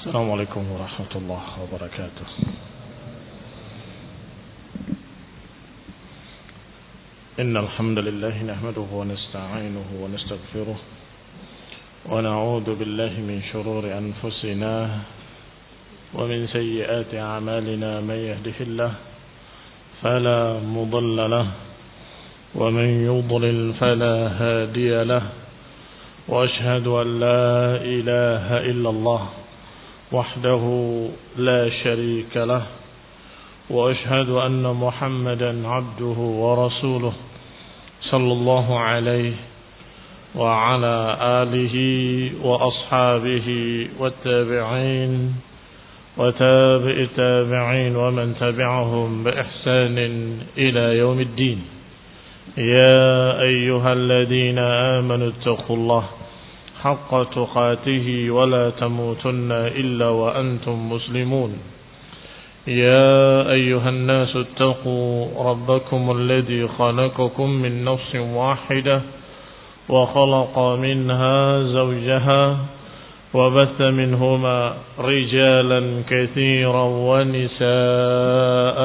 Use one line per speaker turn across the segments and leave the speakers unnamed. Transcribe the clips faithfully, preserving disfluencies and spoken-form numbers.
السلام عليكم ورحمة الله وبركاته. إن الحمد لله نحمده ونستعينه ونستغفره ونعوذ بالله من شرور أنفسنا ومن سيئات أعمالنا. من يهده الله فلا مضل له ومن يضلل فلا هادي له، وأشهد أن لا إله إلا الله وحده لا شريك له، وأشهد أن محمدا عبده ورسوله صلى الله عليه وعلى آله وأصحابه والتابعين وتابع التابعين ومن تبعهم بإحسان إلى يوم الدين. يا أيها الذين آمنوا اتقوا الله حق تقاته ولا تموتن إلا وأنتم مسلمون. يا أيها الناس اتقوا ربكم الذي خلقكم من نفس واحدة وخلق منها زوجها وبث منهما رجالا كثيرا ونساء،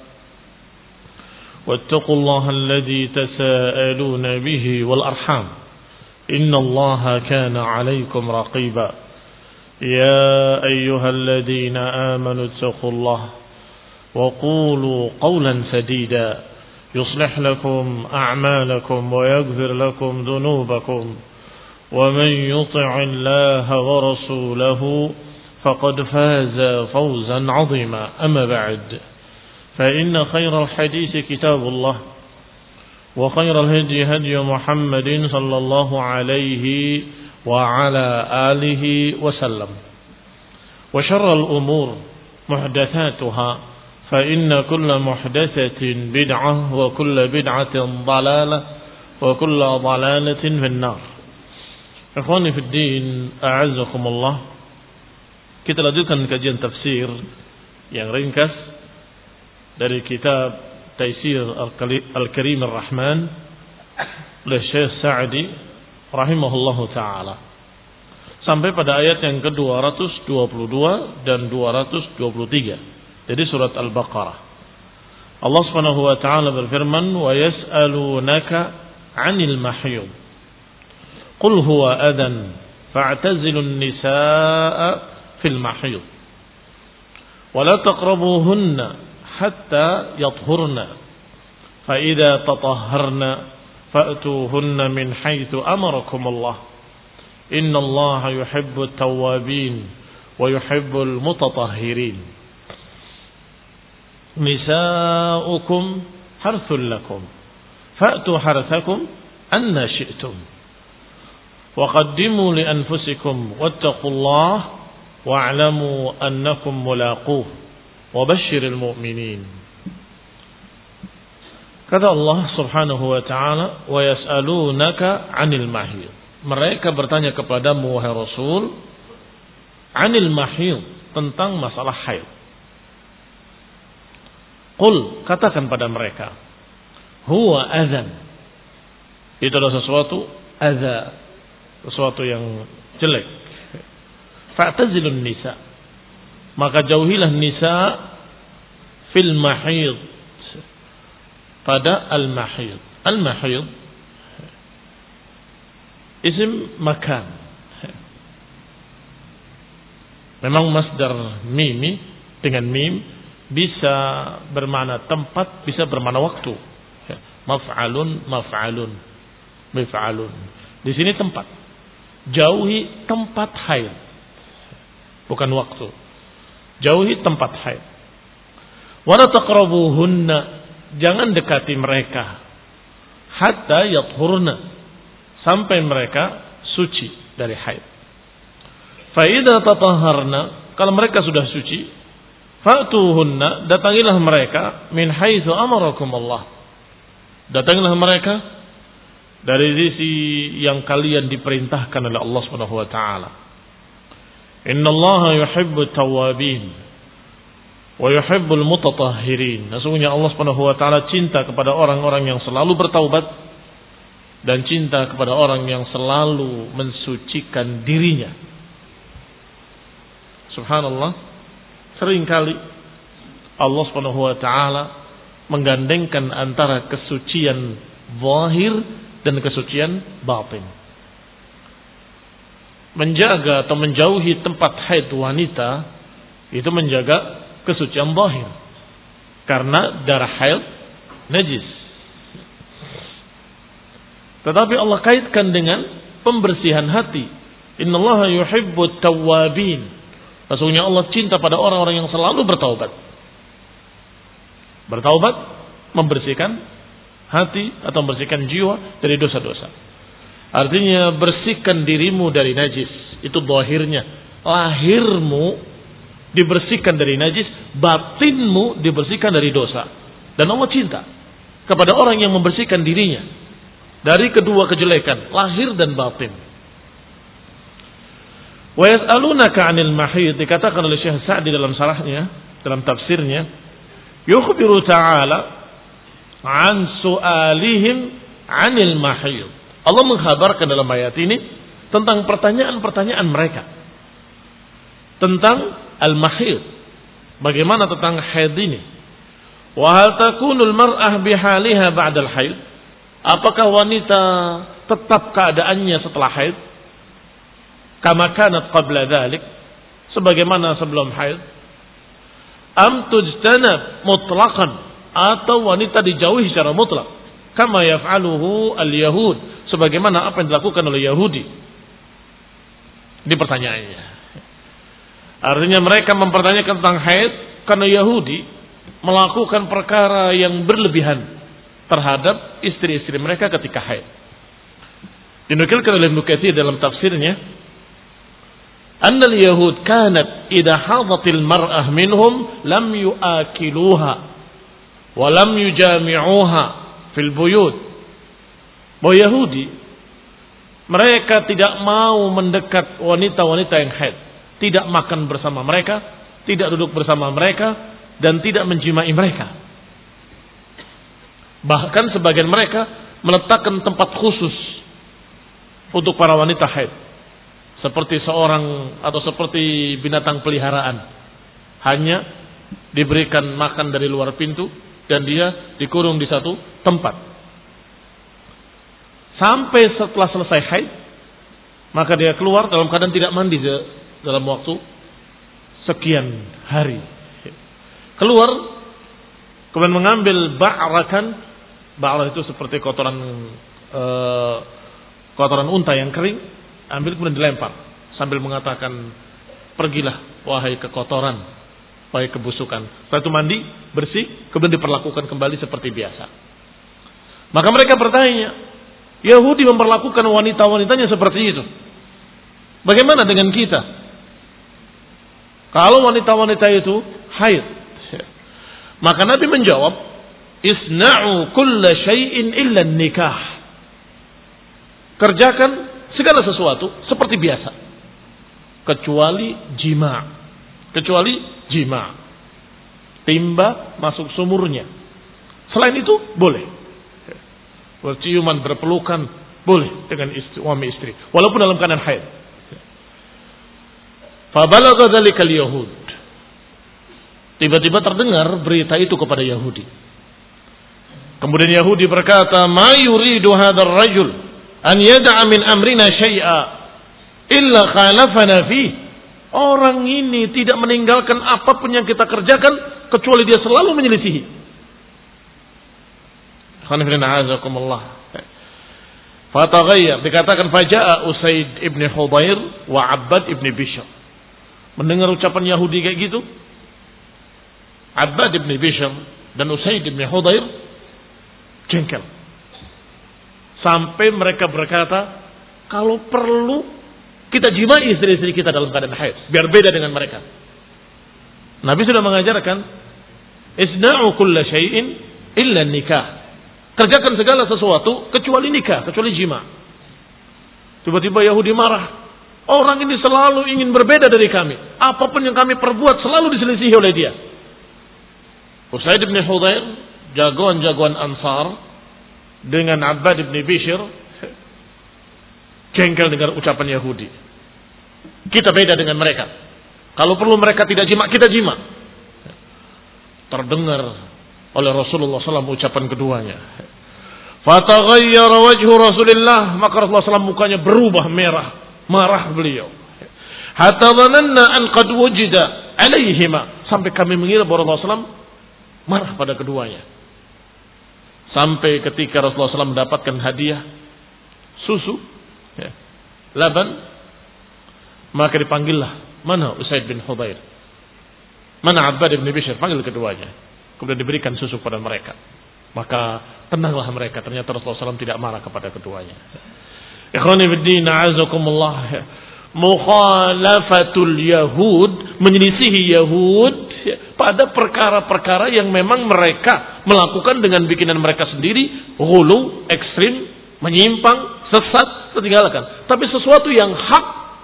واتقوا الله الذي تساءلون به والأرحام إن الله كان عليكم رقيبا. يا أيها الذين آمنوا اتقوا الله وقولوا قولا سديدا يصلح لكم أعمالكم ويغفر لكم ذنوبكم، ومن يطع الله ورسوله فقد فاز فوزا عظيما. أما بعد، فإن خير الحديث كتاب الله، وخير الهدي هدي محمد صلى الله عليه وعلى آله وسلم، وشر الأمور محدثاتها، فإن كل محدثة بدعة وكل بدعة ضلالة وكل ضلالة في النار. Ikhwani fi din, a'azzakumullah. Kita lanjutkan kajian tafsir yang ringkas dari kitab Taisir Al-Karim Ar-Rahman oleh Syekh Sa'di rahimahullahu ta'ala, sampai pada ayat yang ke dua ratus dua puluh dua dan dua ratus dua puluh tiga dari surat Al-Baqarah. Allah Subhanahu wa ta'ala berfirman, wa yas'alunaka 'anil mahyid qul huwa adhan fa'tazilun nisaa'a fil mahyid wa la taqrabuhunna hatta yathurna fa idza tatahharna fa'tuhunna min haitsu amarakum Allah innallaha yuhibbut tawwabin wa yuhibbul mutatahhirin. Nisa'ukum harthul lakum fa'tu harthakum anna syi'tum wa qaddimu li anfusikum wattaqullaha wa'lamu annakum mulaquh wa basyiril mu'minin. Kata Allah Subhanahu wa ta'ala, wa yas'alunaka 'anil mahid. Mereka bertanya kepadamu wahai Rasul, 'anil mahid, tentang masalah haid. Qul, katakan pada mereka, huwa adzan. Itu adalah sesuatu adza, sesuatu yang jelek. Fa'tazilun nisa, maka jauhilah nisa fil mahid, pada al-mahid. Al-mahid isim makan. Memang masdar mimi dengan mim bisa bermakna tempat, bisa bermakna waktu. Maf'alun, maf'alun, mif'alun. Di sini tempat. Jauhi tempat haid, bukan waktu. Jauhi tempat haid. Wala taqrabuhunna, jangan dekati mereka. Hatta yathurna, sampai mereka suci dari haid. Fa idza tatahharna, kalau mereka sudah suci, fa'tuhunna, datangilah mereka min haitsu amarakum Allah. Datangilah mereka dari sisi yang kalian diperintahkan oleh Allah Subhanahu wa taala. Innallaha yuhibbut tawwabin wa yuhibbul mutatahhirin. Sesungguhnya Allah Subhanahu wa taala cinta kepada orang-orang yang selalu bertaubat dan cinta kepada orang yang selalu mensucikan dirinya. Subhanallah, seringkali Allah Subhanahu wa taala menggandengkan antara kesucian zahir dan kesucian batin. Menjaga atau menjauhi tempat haid wanita itu menjaga kesucian zahir. Karena darah haid najis. Tetapi Allah kaitkan dengan pembersihan hati. Innallaha yuhibbut tawwabin. Sesungguhnya Allah cinta pada orang-orang yang selalu bertaubat. Bertaubat membersihkan hati atau membersihkan jiwa dari dosa-dosa. Artinya bersihkan dirimu dari najis. Itu zahirnya. Lahirmu dibersihkan dari najis, batinmu dibersihkan dari dosa. Dan Allah cinta kepada orang yang membersihkan dirinya dari kedua kejelekan, lahir dan batin. Wa yas'alunaka 'anil mahid, dikatakan oleh Syekh Sa'di dalam sarahnya, dalam tafsirnya, yukhbiru ta'ala 'an su'alihim 'anil mahid. Allah mengkhabarkan dalam ayat ini tentang pertanyaan-pertanyaan mereka tentang al-mahid. Bagaimana tentang haid ini? Wa hal takunul mar'ah bihaliha ba'dal haid? Apakah wanita tetap keadaannya setelah haid? Kama kanat qabla dhalik, sebagaimana sebelum haid? Am tujtanab mutlaqan, atau wanita dijauhi secara mutlak? Kama yaf'aluhu al-yahud, sebagaimana apa yang dilakukan oleh Yahudi. Ini pertanyaannya. Artinya mereka mempertanyakan tentang haid karena Yahudi melakukan perkara yang berlebihan terhadap istri-istri mereka ketika haid. Dinukilkan oleh Ibnu Katsir dalam tafsirnya, annal yahud kanat idha hadatil mar'ah minhum lam yuakiluha wa lam yujami'uha fil buyut. Bahwa Yahudi mereka tidak mau mendekat wanita-wanita yang haid, tidak makan bersama mereka, tidak duduk bersama mereka, dan tidak menjimai mereka. Bahkan sebagian mereka meletakkan tempat khusus untuk para wanita haid, seperti seorang atau seperti binatang peliharaan, hanya diberikan makan dari luar pintu dan dia dikurung di satu tempat. Sampai setelah selesai haid, maka dia keluar dalam keadaan tidak mandi dalam waktu sekian hari. Keluar, kemudian mengambil ba'rakan. Ba'rah itu seperti kotoran e, kotoran unta yang kering. Ambil kemudian dilempar sambil mengatakan, pergilah wahai kekotoran, wahai kebusukan. Setelah itu mandi, bersih, kemudian diperlakukan kembali seperti biasa. Maka mereka bertanya, Yahudi memperlakukan wanita-wanitanya seperti itu, bagaimana dengan kita? Kalau wanita-wanita itu haid, maka Nabi menjawab, isna'u kulla syai'in illa nikah. Kerjakan segala sesuatu seperti biasa, kecuali jima. Kecuali jima. Timba masuk sumurnya. Selain itu boleh. Berciuman, berpelukan boleh dengan istri, suami istri, walaupun dalam keadaan haid. Fabalagha dzalikal yahud. Tiba-tiba terdengar berita itu kepada Yahudi. Kemudian Yahudi berkata, "Ma yuridu hadzal rajul an yad'a min amrina syai'a illa khalafana fi." Orang ini tidak meninggalkan apapun yang kita kerjakan kecuali dia selalu menyelisihi. Fataghayyar, dikatakan faja'a Usaid ibn Hudayr wa Abbad ibn Bishr. Mendengar ucapan Yahudi kayak gitu, Abbad ibn Bishr dan Usaid ibn Hudayr jengkel. Sampai mereka berkata, kalau perlu kita jimai istri-istri kita dalam keadaan haid, biar beda dengan mereka. Nabi sudah mengajarkan, isna'u kulla syai'in illa nikah. Kerjakan segala sesuatu kecuali nikah, kecuali jima. Tiba-tiba Yahudi marah. Orang ini selalu ingin berbeda dari kami. Apapun yang kami perbuat selalu diselisihi oleh dia. Usaid bin Hudayr, jagoan-jagoan Ansar, dengan Abbad bin Bishr, jengkel dengan ucapan Yahudi. Kita beda dengan mereka. Kalau perlu mereka tidak jima, kita jima. Terdengar oleh Rasulullah shallallahu alaihi wasallam ucapan keduanya. Fataghayyara wajhu Rasulillah, maka Rasulullah shallallahu alaihi wasallam mukanya berubah merah, marah beliau. Hatta dhananna an qad wujida alaihima, sampai kami mengira bahwa Rasulullah shallallahu alaihi wasallam marah pada keduanya. Sampai ketika Rasulullah shallallahu alaihi wasallam mendapatkan hadiah susu, ya, laban, maka dipanggillah, mana Usaid bin Hudayr, mana Abbad bin Bishr, panggil keduanya. Kemudian diberikan susu pada mereka. Maka tenanglah mereka. Ternyata Rasulullah shallallahu alaihi wasallam tidak marah kepada keduanya. Ikhwani fiddin, a'azakumullah. Mukhalafatul Yahud, menyelisihi Yahud pada perkara-perkara yang memang mereka melakukan dengan bikinan mereka sendiri, ghulu, ekstrim, menyimpang, sesat, tinggalkan. Tapi sesuatu yang hak,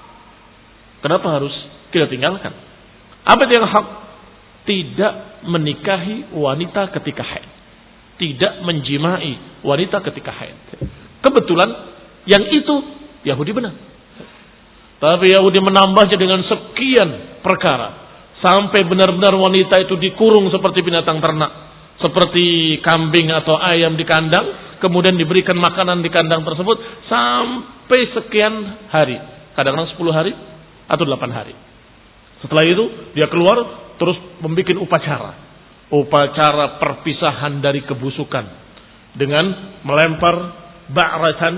kenapa harus kita tinggalkan? Apa yang hak? Tidak menikahi wanita ketika haid, tidak menjimai wanita ketika haid. Kebetulan yang itu Yahudi benar, tapi Yahudi menambahnya dengan sekian perkara sampai benar-benar wanita itu dikurung seperti binatang ternak, seperti kambing atau ayam di kandang, kemudian diberikan makanan di kandang tersebut sampai sekian hari, kadang-kadang sepuluh hari atau delapan hari. Setelah itu dia keluar terus membuat upacara, upacara perpisahan dari kebusukan dengan melempar ba'ratan,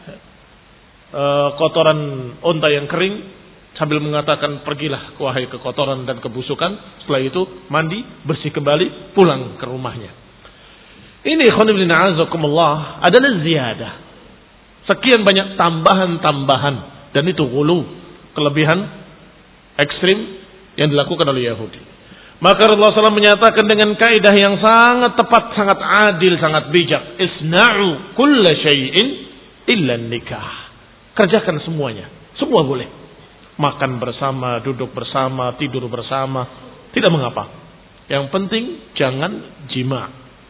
e, kotoran unta yang kering, sambil mengatakan pergilah wahai kekotoran dan kebusukan. Setelah itu mandi, bersih kembali, pulang ke rumahnya. Ini khonibin a'azakumullah adalah ziyadah, sekian banyak tambahan-tambahan, dan itu ghulu, kelebihan ekstrim yang dilakukan oleh Yahudi. Maka Rasulullah shallallahu alaihi wasallam menyatakan dengan kaidah yang sangat tepat, sangat adil, sangat bijak. Isna'u kulla syai'in illa nikah. Kerjakan semuanya, semua boleh. Makan bersama, duduk bersama, tidur bersama, tidak mengapa. Yang penting jangan jima.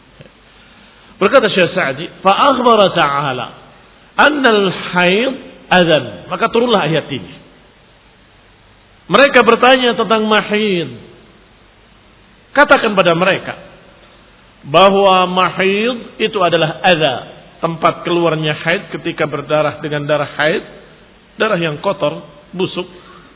Berkata Syekh Sa'di, fa akhbara ta'ala anna al-haid adzan. Maka turunlah ayat ini. Mereka bertanya tentang mahid. Katakan pada mereka bahwa mahid itu adalah adza, tempat keluarnya haid ketika berdarah dengan darah haid, darah yang kotor, busuk.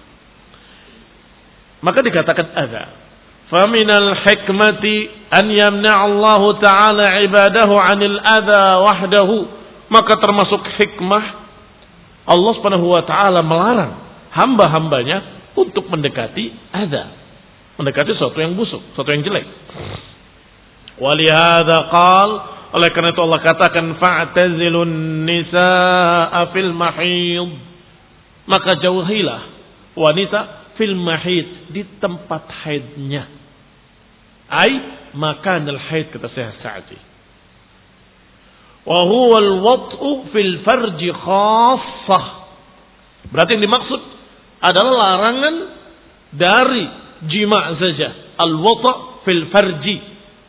Maka dikatakan adza. Faminal hikmati an yamna' Allah Ta'ala ibadahu 'anil adza wahdahu. Maka termasuk hikmah Allah Subhanahu wa taala melarang hamba-hambanya untuk mendekati adza, mendekati sesuatu yang busuk, sesuatu yang jelek. Walihada qal, oleh karena itu Allah katakan fa'tazilun nisaa fil mahid, maka jauhilah wanita fil mahid, di tempat haidnya. Ai makanal haid, kata Syekh Sa'di. Wa huwa al-wat'u fil farji khassah. Berarti yang dimaksud adalah larangan dari jima' saja. Al-wata' fil farji,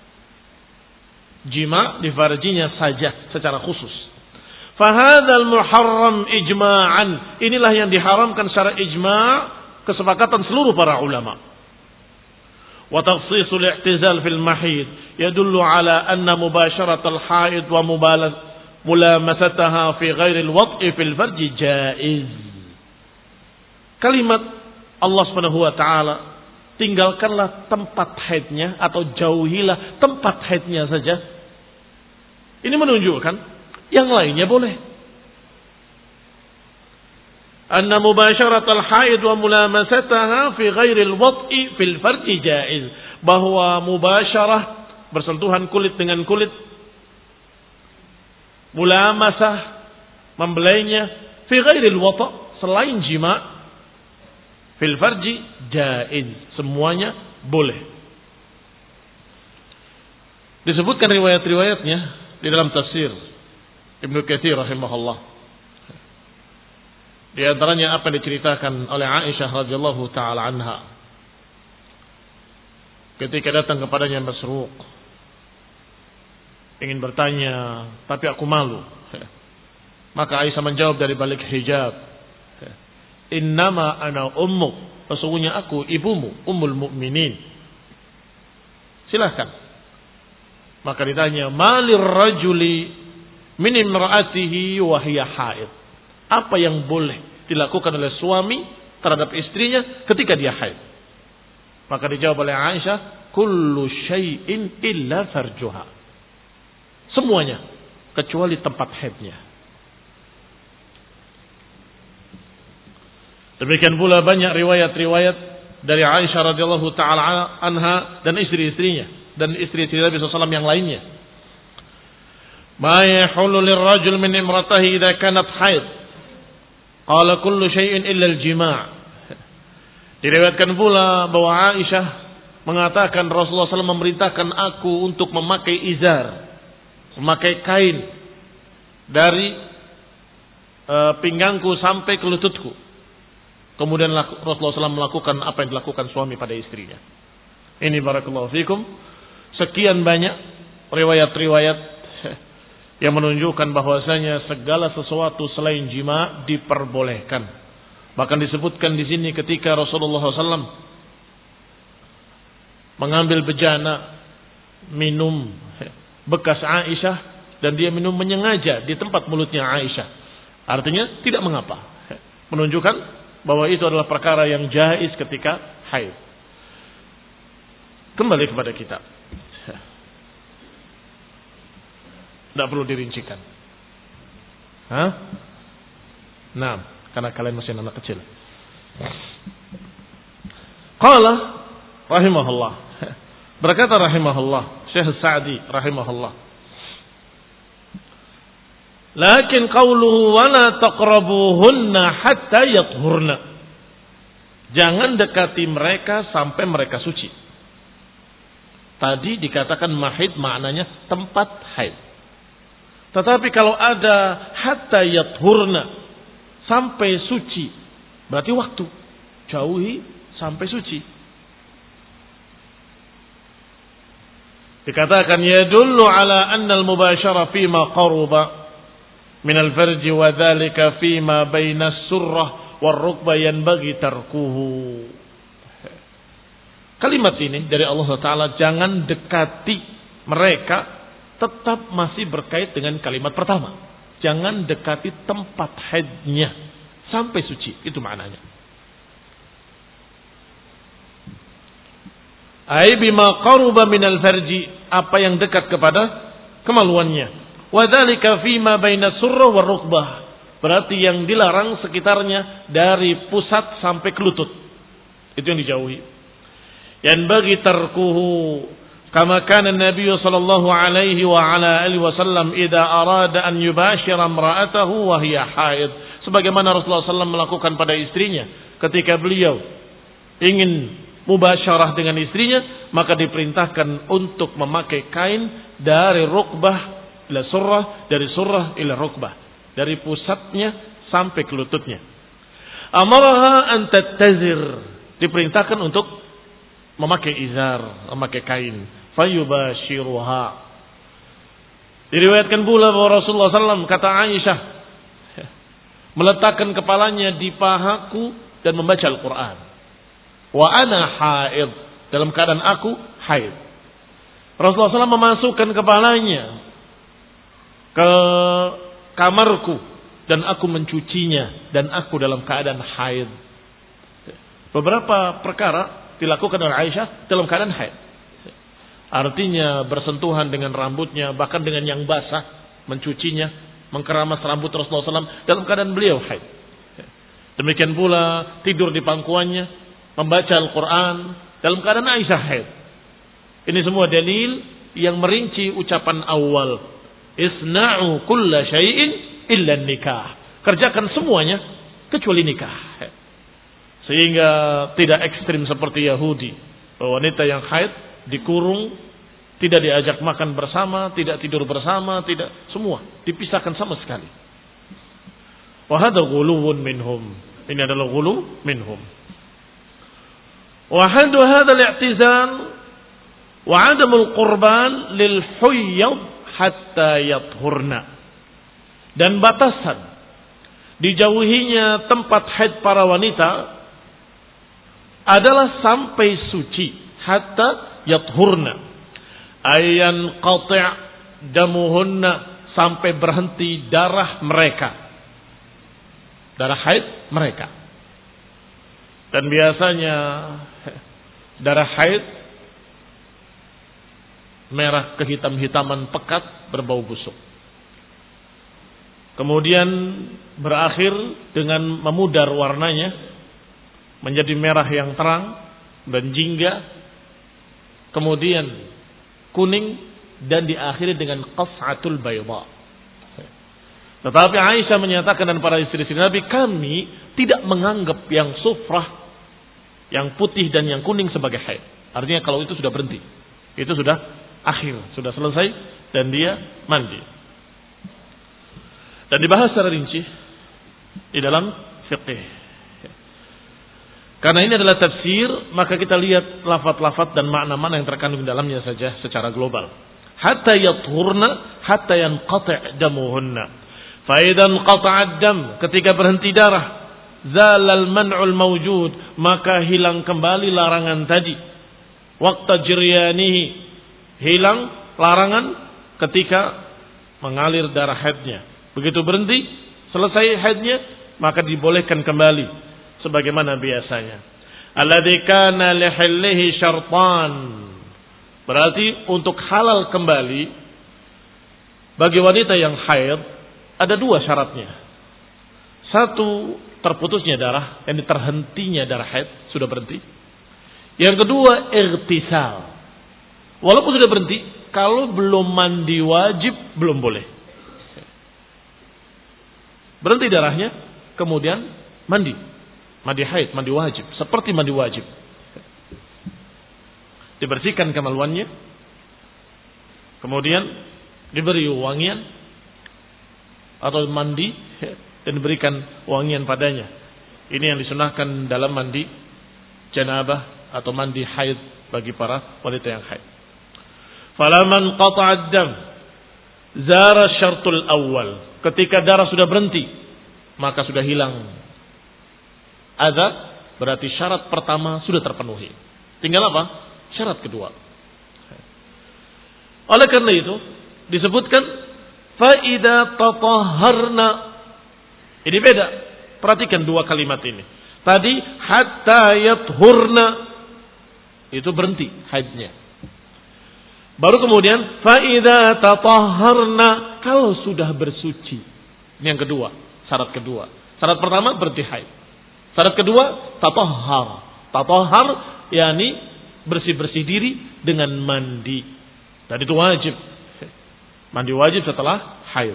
jima' di farjinya saja secara khusus. Fahadzal muharram ijma'an. Inilah yang diharamkan secara ijma', kesepakatan seluruh para ulama. Wa takhsisul i'tizal fil mahid yadullu ala anna mubasharatal haid wa mulamasataha fi ghairi al-wat'i fil farji jaiz. Kalimat Allah Subhanahu wa taala, tinggalkanlah tempat haidnya atau jauhilah tempat haidnya saja. Ini menunjukkan yang lainnya boleh. Anna mubasharatal haid wa mulamasataha fi ghairil wat'i fil farji jaiz. Bahwa mubasyarah, bersentuhan kulit dengan kulit, mulamasah, membelainya, fi ghairil wata', selain jima', fil farji jaiz, semuanya boleh. Disebutkan riwayat-riwayatnya di dalam tafsir Ibnu Katsir rahimahullah. Di antaranya apa yang diceritakan oleh Aisyah radhiyallahu taala anha ketika datang kepadanya Masruq, ingin bertanya tapi aku malu. Maka Aisyah menjawab dari balik hijab, innama ana ummuk, sesungguhnya aku ibumu, ummul mukminin. Silahkan. Maka ditanya, malir rajuli min imra'atihi wa hiya haid. Apa yang boleh dilakukan oleh suami terhadap istrinya ketika dia haid? Maka dijawab oleh Aisyah, kullu syai'in illa farjuha. Semuanya kecuali tempat haidnya. Demikian pula banyak riwayat-riwayat dari Aisyah radhiyallahu taala anha dan istri-istrinya dan istri-istri Nabi sallallahu alaihi wasallam yang lainnya. Ma yahullu lirrajul min imratihi idza kanat haid. Qala kullu syai'in illa al-jima'. Diriwayatkan pula bahwa Aisyah mengatakan Rasulullah sallallahu alaihi wasallam memerintahkan aku untuk memakai izar, memakai kain dari uh, pinggangku sampai ke lututku. Kemudian Rasulullah sallallahu alaihi wasallam melakukan apa yang dilakukan suami pada istrinya. Ini barakallahu fikum. Sekian banyak riwayat-riwayat yang menunjukkan bahwasanya segala sesuatu selain jima diperbolehkan. Bahkan disebutkan di sini ketika Rasulullah sallallahu alaihi wasallam mengambil bejana minum bekas Aisyah dan dia minum menyengaja di tempat mulutnya Aisyah. Artinya tidak mengapa. Menunjukkan bahwa itu adalah perkara yang jaiz ketika haid. Kembali kepada kita. Tidak perlu dirincikan. Hah? Nah, karena kalian masih anak kecil. Qala rahimahullah. Berkata rahimahullah, Syekh Sa'di rahimahullah. Lakin qauluhu wala taqrabuhunna hatta yathurna. Jangan dekati mereka sampai mereka suci. Tadi dikatakan mahid maknanya tempat haid. Tetapi kalau ada hatta yathurna, sampai suci, berarti waktu. Jauhi sampai suci. Dikatakan yadullu ala anna al-mubashara fima qaruba min al-farji wa dhalika fima baina as-surrah war-rukbah yanbaghi tarkuhu. Kalimat ini dari Allah Ta'ala, jangan dekati mereka, tetap masih berkait dengan kalimat pertama. Jangan dekati tempat haidnya sampai suci. Itu maknanya. Ai bima qaruba minal farji, apa yang dekat kepada kemaluannya. Wa dzalika fima baina surrah war rukbah, berarti yang dilarang sekitarnya dari pusat sampai ke lutut. Itu yang dijauhi. Yang bagi tarkuhu kama kana Nabi sallallahu alaihi wa ala alihi wasallam idza arada an yubashira imra'atahu wa hiya haid. Sebagaimana Rasulullah sallallahu alaihi wasallam melakukan pada istrinya ketika beliau ingin mubasyarah dengan istrinya, maka diperintahkan untuk memakai kain dari rukbah ila surrah, dari surrah ila rukbah, dari pusatnya sampai ke lututnya. Amaraha an tattazir, diperintahkan untuk memakai izar, memakai kain. Fayubashiruha. Diriwayatkan pula bahwa Rasulullah sallallahu alaihi wasallam, kata Aisyah, meletakkan kepalanya di pahaku dan membaca Al-Quran. Wa ana haid, dalam keadaan aku haid. Rasulullah sallallahu alaihi wasallam memasukkan kepalanya ke kamarku dan aku mencucinya dan aku dalam keadaan haid. Beberapa perkara dilakukan oleh Aisyah dalam keadaan haid. Artinya bersentuhan dengan rambutnya, bahkan dengan yang basah, mencucinya, mengkeramas rambut Rasulullah sallallahu alaihi wasallam dalam keadaan beliau haid. Demikian pula tidur di pangkuannya, membaca Al-Quran dalam keadaan Aisyah haid. Ini semua dalil yang merinci ucapan awal. Isna'u kulla syai'in illa nikah. Kerjakan semuanya kecuali nikah. Sehingga tidak ekstrim seperti Yahudi. Wanita yang haid dikurung, tidak diajak makan bersama, tidak tidur bersama, tidak, semua dipisahkan sama sekali. Wa hadha ghuluwun minhum. Ini adalah ghulu minhum. Wa hadu hadha al-i'tizal wa 'adamul qurban lil huyyad hatta yathurna. Dan batasan dijauhinya tempat haid para wanita adalah sampai suci, hatta yathurna, ayan qati' damuhunna, sampai berhenti darah mereka, darah haid mereka. Dan biasanya darah haid merah kehitam-hitaman pekat berbau busuk. Kemudian berakhir dengan memudar warnanya menjadi merah yang terang dan jingga. Kemudian kuning dan diakhiri dengan qas'atul bayda. Tetapi Aisyah menyatakan dan para istri-istri Nabi, kami tidak menganggap yang sufrah, yang putih dan yang kuning sebagai haid. Artinya kalau itu sudah berhenti, itu sudah akhir, sudah selesai dan dia mandi. Dan dibahas secara rinci di dalam fiqh. Karena ini adalah tafsir, maka kita lihat lafaz-lafaz dan makna-makna yang terkandung di dalamnya saja secara global. Hatta yathurna, hatta yanqati' damuhunna. Fa idan qata'a dam, ketika berhenti darah, zalal man'ul mawjud, maka hilang kembali larangan tadi. Waqta jiryanihi, hilang larangan ketika mengalir darah haidnya. Begitu berhenti, selesai haidnya, maka dibolehkan kembali sebagaimana biasanya. Alladzi kana lihillihi syartan. Berarti untuk halal kembali bagi wanita yang haid ada dua syaratnya. Satu, terputusnya darah, yang terhentinya darah haid, sudah berhenti. Yang kedua, irtisal. Walaupun sudah berhenti, kalau belum mandi wajib belum boleh. Berhenti darahnya, kemudian mandi. Mandi haid, mandi wajib. Seperti mandi wajib. Dibersihkan kemaluannya. Kemudian diberi wangian. Atau mandi. Dan diberikan wangian padanya. Ini yang disunahkan dalam mandi janabah atau mandi haid bagi para wanita yang haid. Falaman qata'ad dam zara syartul awal. Ketika darah sudah berhenti, maka sudah hilang adza, berarti syarat pertama sudah terpenuhi. Tinggal apa? Syarat kedua. Oleh karena itu disebutkan fa idza tatahharna. Ini beda. Perhatikan dua kalimat ini. Tadi hatta yathurna, itu berhenti haidnya. Baru kemudian fa idza tatahharna, kalau sudah bersuci. Ini yang kedua, syarat kedua. Syarat pertama berhenti haid. Syarat kedua tatahhar. Tatahhar yakni bersih-bersih diri dengan mandi. Dan itu wajib. Mandi wajib setelah haid.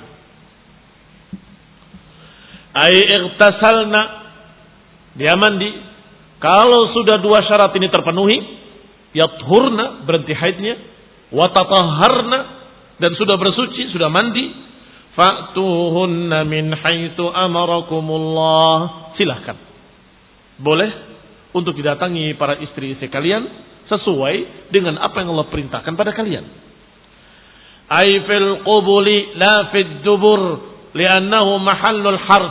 Ai ightasalna, dia mandi. Kalau sudah dua syarat ini terpenuhi, yathurna, berhenti haidnya, wa tatahharna, dan sudah bersuci, sudah mandi, fa'tuhunna min haitsu amarakumullah. Silahkan, boleh untuk didatangi para istri-istri kalian sesuai dengan apa yang Allah perintahkan pada kalian. Ai fil qubuli la fid dubur li'annahu mahallul harf.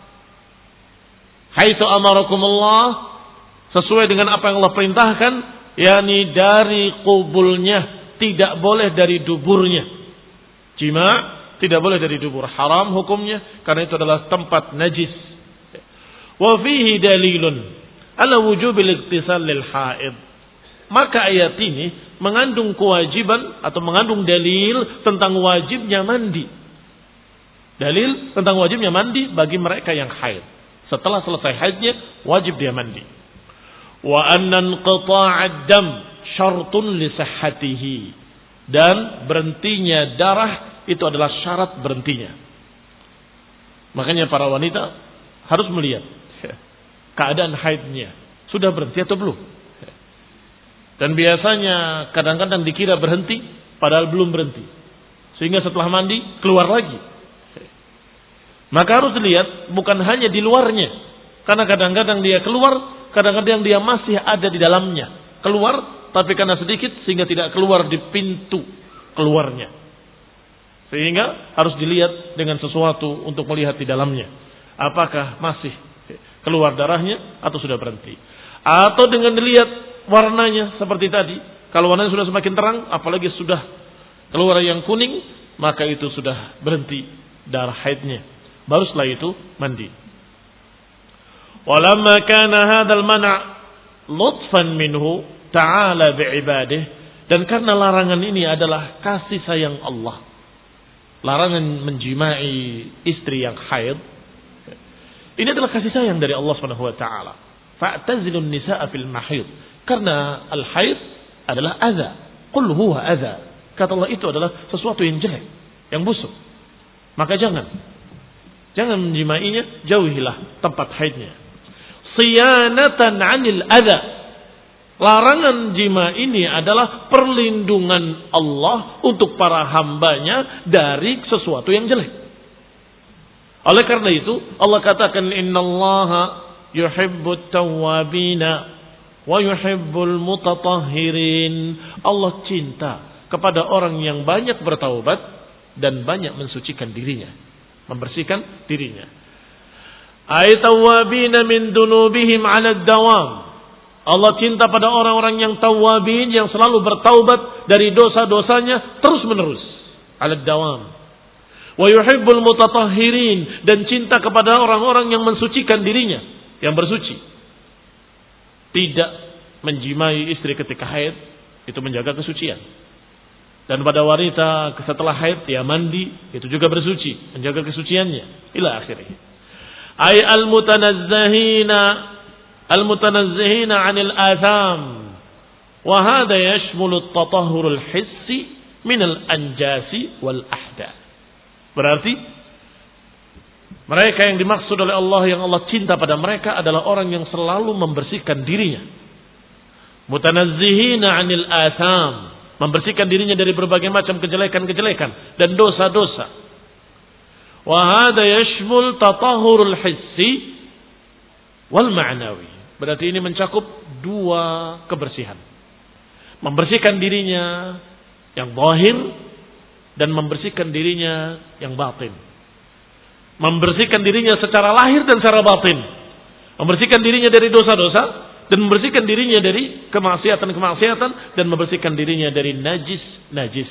Haitsu amarakumullah, sesuai dengan apa yang Allah perintahkan, yakni dari qubulnya, tidak boleh dari duburnya. Jima tidak boleh dari dubur, haram hukumnya karena itu adalah tempat najis. Wa fihi dalilun ala wujubil ightisal lil haid. Maka ayat ini mengandung kewajiban atau mengandung dalil tentang wajibnya mandi. Dalil tentang wajibnya mandi bagi mereka yang haid. Setelah selesai haidnya wajib dia mandi. Wa anna inqita'ad dam syartun li sihhatihi, dan berhentinya darah itu adalah syarat berhentinya. Makanya para wanita harus melihat keadaan haidnya, sudah berhenti atau belum. Dan biasanya kadang-kadang dikira berhenti padahal belum berhenti, sehingga setelah mandi keluar lagi. Maka harus dilihat bukan hanya di luarnya, karena kadang-kadang dia keluar, kadang-kadang dia masih ada di dalamnya. Keluar tapi karena sedikit sehingga tidak keluar di pintu keluarnya. Sehingga harus dilihat dengan sesuatu untuk melihat di dalamnya. apakah masih keluar darahnya atau sudah berhenti. Atau dengan dilihat warnanya seperti tadi. Kalau warnanya sudah semakin terang, apalagi sudah keluar yang kuning, maka itu sudah berhenti darah haidnya. Baru setelah itu mandi. Walamma kana hadzal mana' lutfan minhu ta'ala bi'ibadihi, dan karena larangan ini adalah kasih sayang Allah. Larangan menjimai istri yang haid. Ini adalah kasih sayang dari Allah Subhanahu wa taala. Fa'tazilun nisaa fil mahid. Karena al-haid adalah adza. Qul huwa adza. Kata Allah itu adalah sesuatu yang jelek, yang busuk. Maka jangan jangan menjimainya, jauhilah tempat haidnya. Siyanatan 'anil adza. Larangan jima ini adalah perlindungan Allah untuk para hambanya dari sesuatu yang jelek. Oleh karena itu Allah katakan innallaha yuhibbut tawwabina wa yuhibbul mutatahhirin. Allah cinta kepada orang yang banyak bertaubat dan banyak mensucikan dirinya, membersihkan dirinya. Ay tawwabina min dunubihim 'ala ad-dawam. Allah cinta pada orang-orang yang tawwabin, yang selalu bertaubat dari dosa-dosanya terus menerus. 'Ala ad-dawam. Wa yuhibbul mutatahhirin, dan cinta kepada orang-orang yang mensucikan dirinya, yang bersuci. Tidak menjimai istri ketika haid, itu menjaga kesucian. Dan pada wanita setelah haid dia mandi, itu juga bersuci, menjaga kesuciannya ila akhirih. Ay al-mutanazzihina al-mutanazzihina 'anil atham. Wa hadha yashmulu at-tatahhur al-hissi min al-anjasi wal ahdath. Berarti mereka yang dimaksud oleh Allah, yang Allah cinta pada mereka adalah orang yang selalu membersihkan dirinya. Mutanazzihina 'anil atham, membersihkan dirinya dari berbagai macam kejelekan-kejelekan dan dosa-dosa. Wa hadha yashmul tatahhurul hissi wal ma'nawi. Berarti ini mencakup dua kebersihan. Membersihkan dirinya yang zahir dan membersihkan dirinya yang batin. Membersihkan dirinya secara lahir dan secara batin. Membersihkan dirinya dari dosa-dosa dan membersihkan dirinya dari kemaksiatan-kemaksiatan dan membersihkan dirinya dari najis-najis.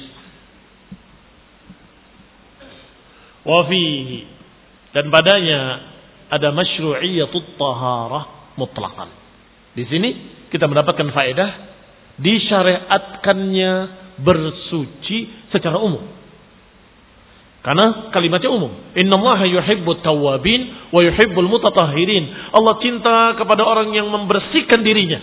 Wa fihi, dan padanya ada masyru'iyatut taharah mutlaqan. Di sini kita mendapatkan faedah disyariatkannya bersuci secara umum. Karena kalimatnya umum. Innallaha yuhibbut tawwabin wa yuhibbul mutatahhirin. Allah cinta kepada orang yang membersihkan dirinya.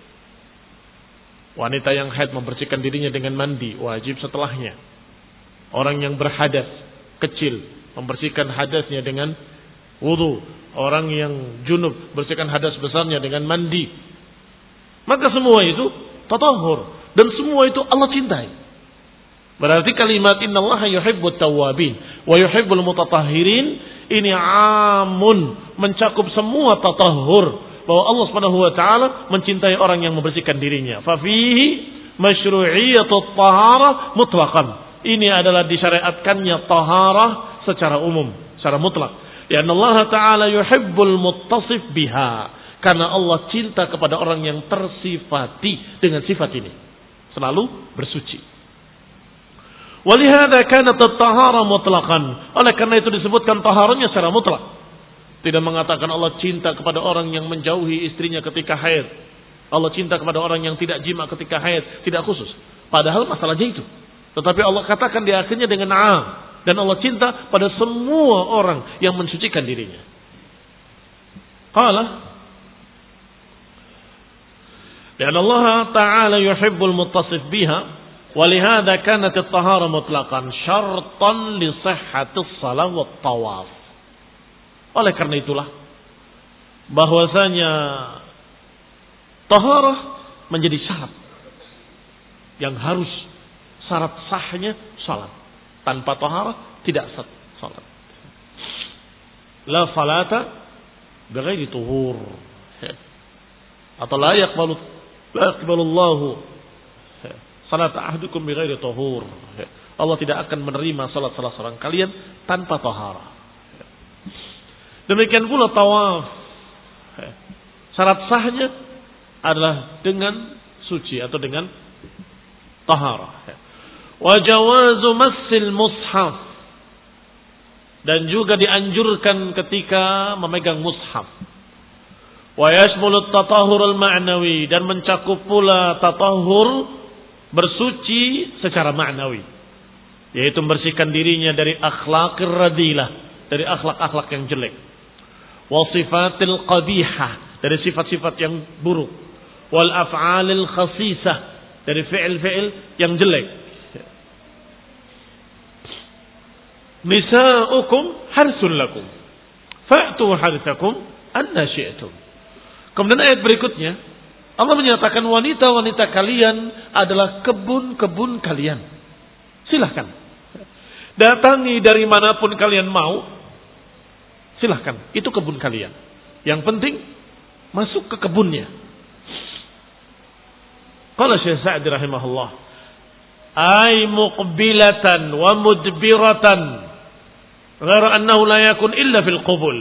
Wanita yang haid membersihkan dirinya dengan mandi, wajib setelahnya. Orang yang berhadas kecil membersihkan hadasnya dengan wudu. Orang yang junub bersihkan hadas besarnya dengan mandi. Maka semua itu tatahhur. Dan semua itu Allah cintai. Berarti kalimat innallaha yuhibbut tawwabin wa yuhibbul mutatahhirin ini amun, mencakup semua tatahhur, bahwa Allah Subhanahu wa taala mencintai orang yang membersihkan dirinya. Fa fihi masyru'iyatut taharah mutlaqan. Ini adalah disyariatkannya taharah secara umum, secara mutlak. Ya Allah taala yuhibbul muttasif biha. Karena Allah cinta kepada orang yang tersifati dengan sifat ini, selalu bersuci. Walihada kanat at-tahara mutlaqan. Oleh karena itu disebutkan taharanya secara mutlak. Tidak mengatakan Allah cinta kepada orang yang menjauhi istrinya ketika haid. Allah cinta kepada orang yang tidak jima ketika haid, tidak khusus. Padahal masalahnya itu. Tetapi Allah katakan di akhirnya dengan am, dan Allah cinta pada semua orang yang mensucikan dirinya. Qala dan Allah Ta'ala yuhibbul muttasif biha. Walihada kanat at-tahara mutlaqan syartan li sihhatis shalah wat tawaf. Oleh karena itulah bahwasanya taharah menjadi syarat yang harus, syarat sahnya salat. Tanpa taharah tidak sah salat. La salata bighairi tuhur. Atau la yaqbalu la yaqbalu Allahu salat ahdukum bighairi tahur. Allah tidak akan menerima salat salah seorang kalian tanpa taharah. Demikian pula tawaf. Syarat sahnya adalah dengan suci atau dengan taharah. Wa jawazu massil mushaf, dan juga dianjurkan ketika memegang mushaf. Wa yashmulu at-tatahhur al-ma'nawi, dan mencakup pula tatahhur bersuci secara ma'nawi, yaitu membersihkan dirinya dari akhlaqir radilah, dari akhlak-akhlak yang jelek. Wa sifatil qabihah, dari sifat-sifat yang buruk. Wal af'alil khasisah, dari fi'il-fi'il yang jelek. Nisa'ukum harsun lakum fa'tu harthakum anna syi'tum. Kemudian ayat berikutnya Allah menyatakan wanita-wanita kalian adalah kebun-kebun kalian. Silahkan datangi dari manapun kalian mau. Silahkan, itu kebun kalian. Yang penting masuk ke kebunnya. Qala Syekh Sa'di rahimahullah, ay muqbilatan wa mudbiratan ghaira annahu la yakun illa fil qubul.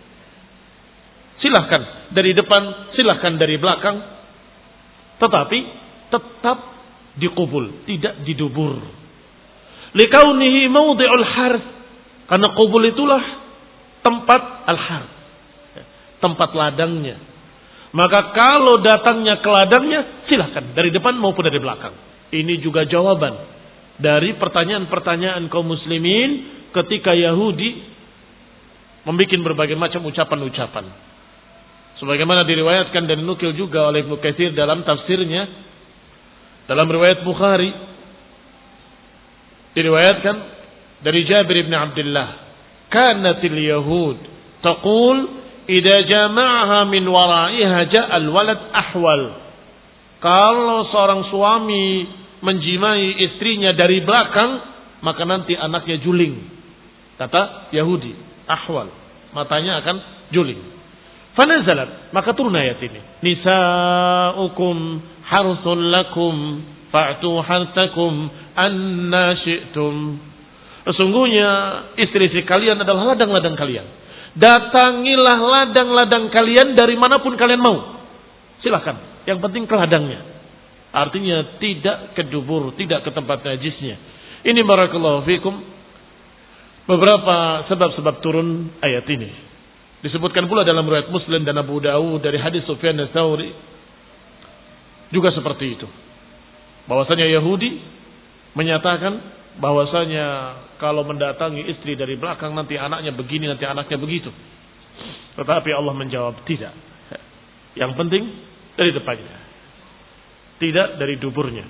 Silahkan dari depan, silahkan dari belakang, tetapi tetap di kubul, tidak di dubur. Likaunihi mawdi'ul harth, karena kubul itulah tempat al-harth, tempat ladangnya. Maka kalau datangnya ke ladangnya, silahkan dari depan maupun dari belakang. Ini juga jawaban dari pertanyaan-pertanyaan kaum muslimin ketika Yahudi membuat berbagai macam ucapan-ucapan. Sebagaimana diriwayatkan dan nukil juga oleh Ibnu Katsir dalam tafsirnya, dalam riwayat Bukhari diriwayatkan dari Jabir bin Abdullah, kanatil yahud taqul idza jama'aha min wara'iha ja'al walad ahwal. Kalau seorang suami menjimai istrinya dari belakang, maka nanti anaknya juling. Kata Yahudi, ahwal, matanya akan juling. Fanazalat, maka turun ayat ini. Nisa'ukum harthul lakum fa'tu harthakum anna syi'tum. Sesungguhnya istri-istri kalian adalah ladang-ladang kalian. Datangilah ladang-ladang kalian dari manapun kalian mau. Silakan, yang penting ke ladangnya. Artinya tidak ke dubur, tidak ke tempat najisnya. Ini barakallahu fikum beberapa sebab-sebab turun ayat ini. Disebutkan pula dalam riwayat Muslim dan Abu Dawud dari hadis Sufyan Ats-Tsauri juga seperti itu. Bahwasanya Yahudi menyatakan bahwasanya kalau mendatangi istri dari belakang nanti anaknya begini, nanti anaknya begitu. Tetapi Allah menjawab tidak. Yang penting dari depannya, tidak dari duburnya.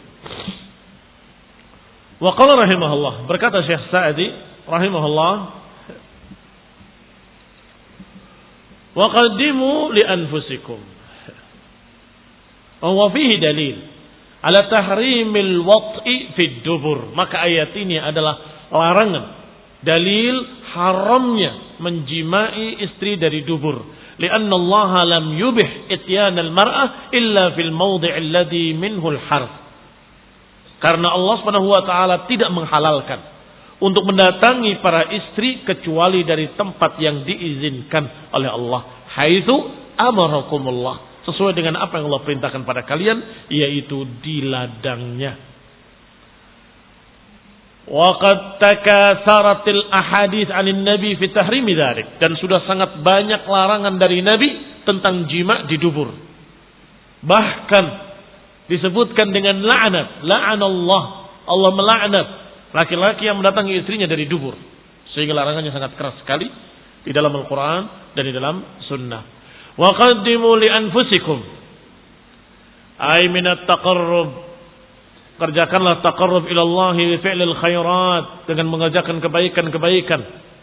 Wa qala rahimahullah, berkata Syekh Sa'di rahimahullah, wa qaddimu li anfusikum. Wa fihi dalil ala tahrimil wat'i fid dubur. Maka ayat ini adalah larangan, dalil haramnya menjimai istri dari dubur. Lianna Allah lam yubih ityan al-mar'ah illa fil mawdi' alladhi minhu al-harth. Karena Allah Subhanahu wa taala tidak menghalalkan untuk mendatangi para istri kecuali dari tempat yang diizinkan oleh Allah. Haitsu amarakumullah, sesuai dengan apa yang Allah perintahkan pada kalian, yaitu di ladangnya. Wa qad takasaratil ahadits 'anil nabi fi tahrimi dzalik, dan sudah sangat banyak larangan dari Nabi tentang jima di dubur. Bahkan disebutkan dengan la'nat, la'anallah, Allah melaknat laki-laki yang mendatangi istrinya dari dubur. Sehingga larangannya sangat keras sekali di dalam Al-Quran dan di dalam Sunnah. Wa qaddimu li anfusikum ay minat taqarrub, kerjakanlah taqarrub ila Allah bi fi'lil khairat, dengan mengerjakan kebaikan-kebaikan.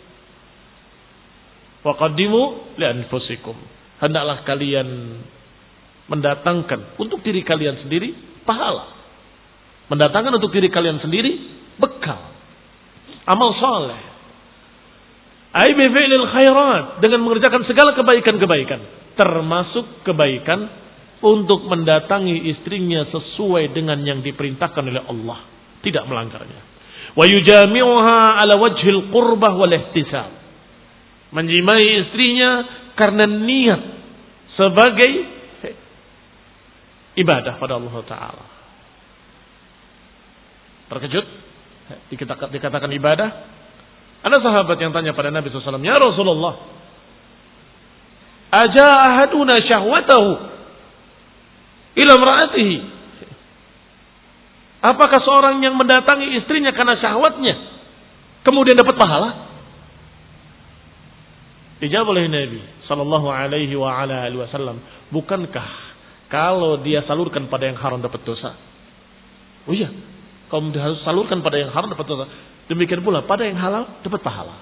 Wa qaddimu li anfusikum, hendaklah kalian mendatangkan untuk diri kalian sendiri pahala, mendatangkan untuk diri kalian sendiri bekal, amal saleh. Ai bi fi'lil khairat, dengan mengerjakan segala kebaikan-kebaikan, termasuk kebaikan untuk mendatangi istrinya sesuai dengan yang diperintahkan oleh Allah, tidak melanggarnya. Wa yujami'uha ala wajhil qurbah wal ihtisab, menjimai istrinya karena niat sebagai ibadah pada Allah Ta'ala. Terkejut? Dikatakan ibadah. Ada sahabat yang tanya pada Nabi shallallahu alaihi wasallam, "Ya Rasulullah, aja ahaduna syahwatahu ila imra'atihi?" Apakah seorang yang mendatangi istrinya karena syahwatnya kemudian dapat pahala? Dijawab oleh Nabi sallallahu alaihi wa ala alihi wasallam, "Bukankah kalau dia salurkan pada yang haram dapat dosa?" Oh iya, kalau dia salurkan pada yang haram dapat dosa. Demikian pula pada yang halal dapat pahala.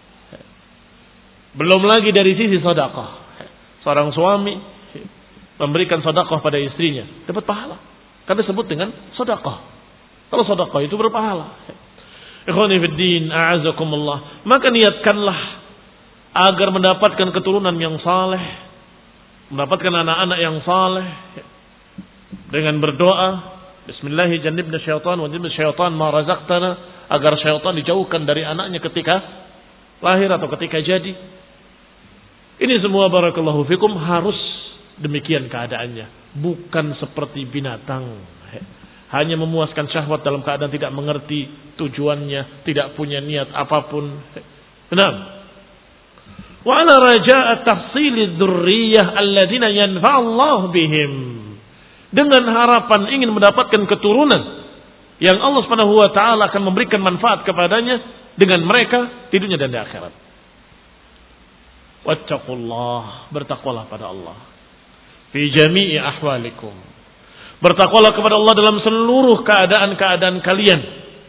Belum lagi dari sisi sedekah. Seorang suami memberikan sedekah pada istrinya dapat pahala. Karena disebut dengan sedekah. Kalau sedekah itu berpahala. Ikhwani fid din, a'azakumullah. Maka niatkanlah agar mendapatkan keturunan yang saleh, mendapatkan anak-anak yang saleh dengan berdoa, bismillah jannibna syaitan wa jannib syaitan ma razaqtana, agar syaitan dijauhkan dari anaknya ketika lahir atau ketika jadi. Ini semua barakallahu fikum harus demikian keadaannya, bukan seperti binatang hanya memuaskan syahwat dalam keadaan tidak mengerti tujuannya, tidak punya niat apapun. Benar. Wa ala raja'a tahsili dzurriyyah alladziina yanfa'ullahu bihim, dengan harapan ingin mendapatkan keturunan yang Allah Subhanahu wa taala akan memberikan manfaat kepadanya dengan mereka di dunia dan di akhirat. Wattaqullah, bertakwalah pada Allah fi jami'i ahwalikum. Bertakwalah kepada Allah dalam seluruh keadaan-keadaan kalian.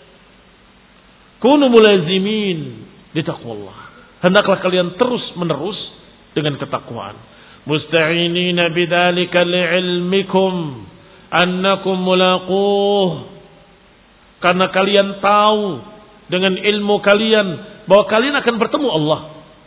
Kunu mulazimin bi taqwallah. Hendaklah kalian terus menerus dengan ketakwaan. Musta'inina bidzalika li'ilmikum annakum mulaquh. Karena kalian tahu dengan ilmu kalian bahwa kalian akan bertemu Allah.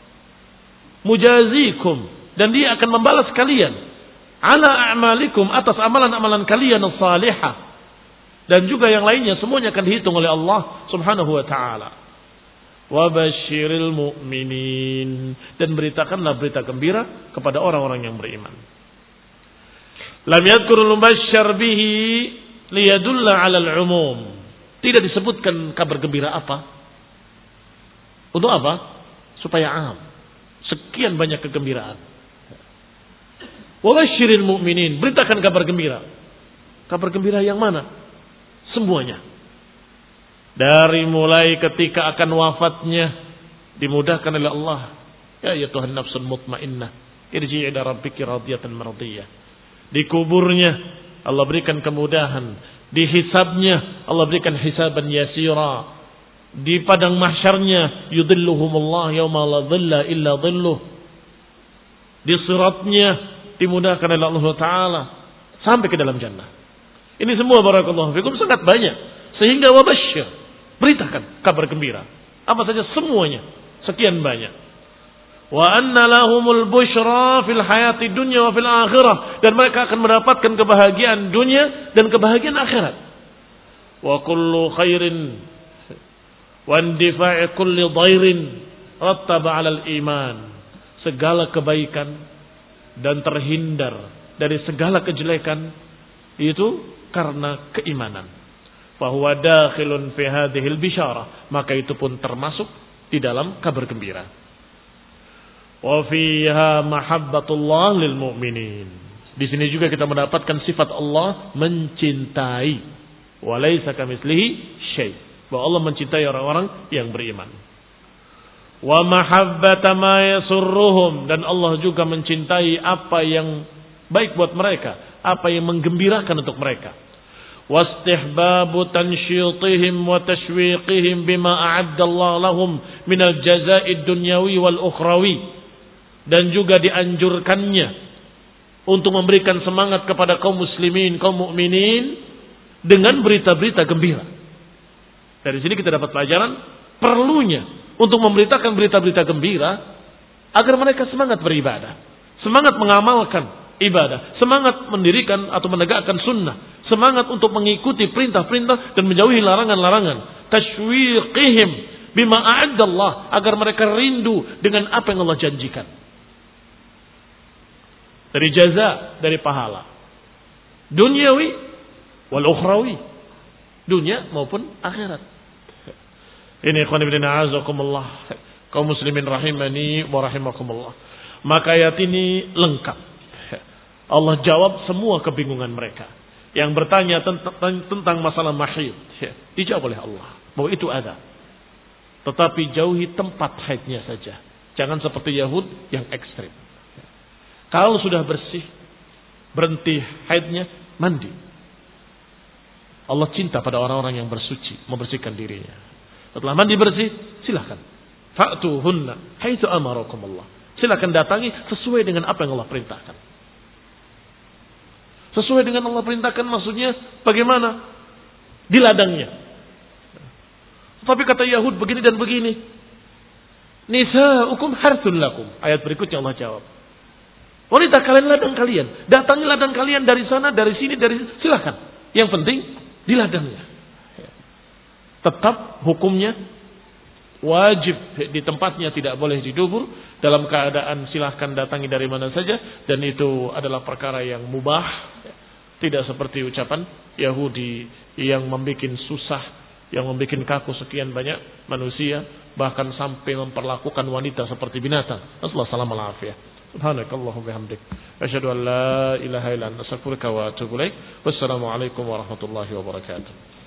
Mujazikum, dan dia akan membalas kalian ala a'malikum, atas amalan-amalan kalian as-salihah, dan juga yang lainnya semuanya akan dihitung oleh Allah Subhanahu wa taala. Wa basyiril mu'minin, dan beritakanlah berita gembira kepada orang-orang yang beriman. Lam yadhkurul mubasysyar bihi liyadulla 'alal 'umum. Tidak disebutkan kabar gembira apa? Untuk apa? Supaya am. Sekian banyak kegembiraan. Wa basyiril mu'minin, beritakan kabar gembira. Kabar gembira yang mana? Semuanya. Dari mulai ketika akan wafatnya dimudahkan oleh Allah. Ya ya Tuhan nafsun mutmainnah, irji'i ila rabbiki radiyatan mardiyah. Di kuburnya Allah berikan kemudahan. Di hisabnya Allah berikan hisaban yasira. Di padang mahsyarnya yudhilluhumullah yauma la dhilla illa dhilluh. Di siratnya dimudahkan oleh Allah Ta'ala sampai ke dalam jannah. Ini semua barakallahu fikum sangat banyak. Sehingga wabasyir, beritakan kabar gembira. Apa saja semuanya. Sekian banyak. Wa anna lahumul busyra fil hayati dunya wa fil akhirah, dan mereka akan mendapatkan kebahagiaan dunia dan kebahagiaan akhirat. Wa kullu khairin wa indifa'i kulli dhairin rattaba 'alal iman. Segala kebaikan dan terhindar dari segala kejelekan itu karena keimanan. Fa huwa dakhilun fi hadhil bisyarah, maka itu pun termasuk di dalam kabar gembira. Wa fiha mahabbatullah lil mu'minin. Di sini juga kita mendapatkan sifat Allah mencintai. Wa laisa kamitslihi syai'. Bahwa Allah mencintai orang-orang yang beriman. Wa mahabbata ma yasurruhum, dan Allah juga mencintai apa yang baik buat mereka, apa yang menggembirakan untuk mereka. Wastihbabu tansyitihim wa tashwiqihim bima a'adda Allah lahum minal jazaa'i dunyawi wal ukhrawi. Dan juga dianjurkannya untuk memberikan semangat kepada kaum muslimin, kaum mukminin dengan berita-berita gembira. Dari sini kita dapat pelajaran perlunya untuk memberitakan berita-berita gembira agar mereka semangat beribadah, semangat mengamalkan ibadah, semangat mendirikan atau menegakkan sunnah, semangat untuk mengikuti perintah-perintah dan menjauhi larangan-larangan. Tashwiqihim bima a'addallah, agar mereka rindu dengan apa yang Allah janjikan. Dari jaza, dari pahala. Dunyawi wal ukhrawi. Dunia maupun akhirat. Ini ikhwan fillah a'azakumullah. Kaum muslimin rahimani wa rahimakumullah. Maka ayat ini lengkap. Allah jawab semua kebingungan mereka. Yang bertanya tentang, tentang masalah mahid. Dijawab oleh Allah. Bahwa itu ada. Tetapi jauhi tempat haidnya saja. Jangan seperti Yahud yang ekstrim. Kalau sudah bersih, berhenti haidnya, mandi. Allah cinta pada orang-orang yang bersuci, membersihkan dirinya. Setelah mandi bersih, silakan. Fa'tuhunna haitsu amarakumullah. Silakan datangi sesuai dengan apa yang Allah perintahkan. Sesuai dengan Allah perintahkan maksudnya bagaimana? Di ladangnya. Tapi kata Yahud begini dan begini. Nisa'ukum harthun lakum. Ayat berikutnya Allah jawab. Wanita kalian ladang kalian. Datangi ladang kalian dari sana, dari sini, dari silakan. Yang penting di ladangnya. Tetap hukumnya wajib di tempatnya, tidak boleh di dubur. Dalam keadaan silahkan datangi dari mana saja. Dan itu adalah perkara yang mubah. Tidak seperti ucapan Yahudi yang membuat susah, yang membuat kaku sekian banyak manusia, bahkan sampai memperlakukan wanita seperti binatang. Nasallahu alaihi wasallam. Subhanakallahumma bihamdik, asyhadu an la ilaha illa anta, astaghfiruka wa atubu ilaik. Wassalamu alaikum warahmatullahi wabarakatuh.